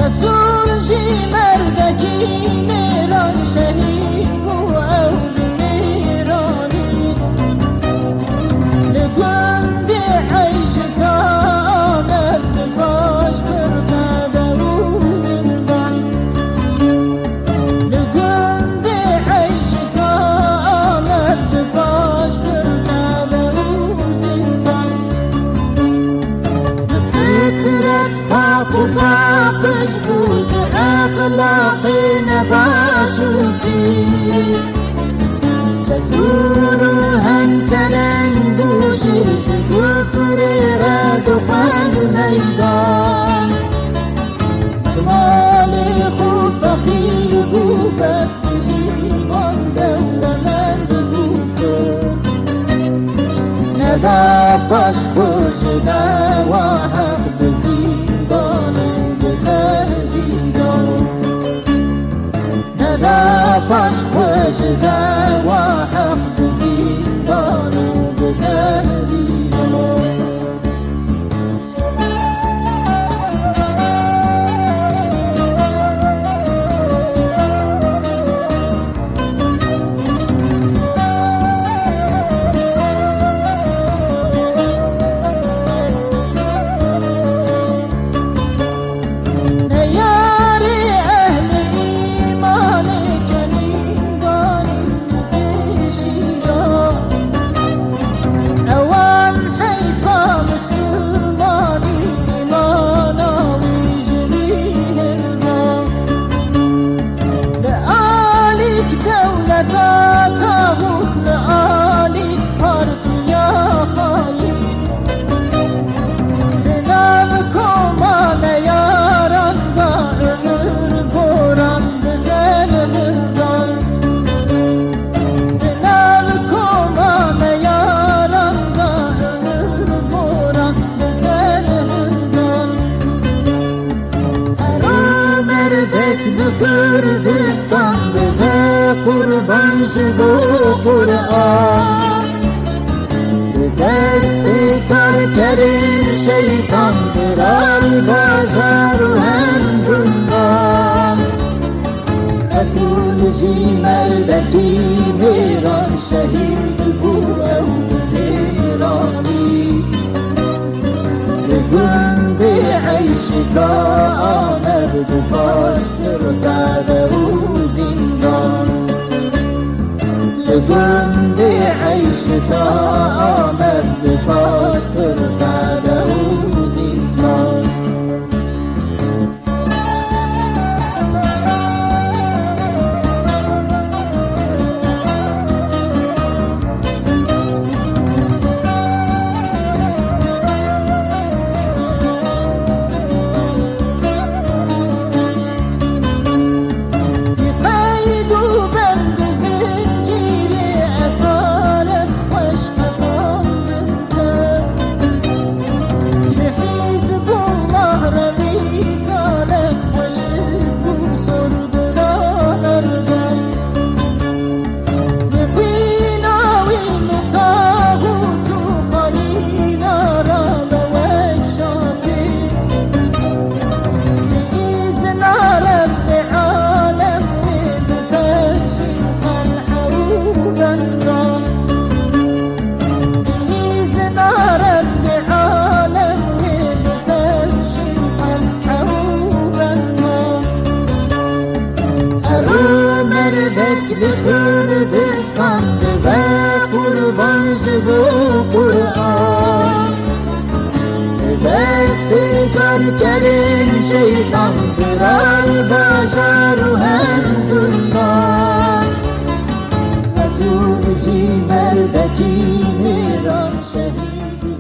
رسول جی مردکی میران شهید بو اول میرانی لگند عیش کامل باش برده و زندان لگند عیش کامل باش برده و زندان فطرت پاک و باقش بوش اخلاقی نباش و کیست جسور و همچنین بوشش کفر رد و خل میدان مال خوب فقیر بو بس ایمان دولمند بو ندا پاش خوش دوا حق بزیندان بتردیدان ندا پاش خوش دوا حق بزیندان بتردیدان تابوت لآلیک پارتیا خواهی لنام کمان یاران دا عمر بوران بزن دلدان لنام کمان یاران دا عمر بوران بزن دلدان ارا مردک بکردستان قربان شبو قرآن به دست کار کریم شیطان برال بازار و هم گندان رسول جی مردکی میران شهید بو او میرانی به گند عیش کا آمد پاش برده و زندان گند عیش تا آمد پاش برده و زندان لکردستان و قربان شبو قرآن دست کار کریم شیطان برال بازار و هم گندان رسول جی مردکی میران شهیدی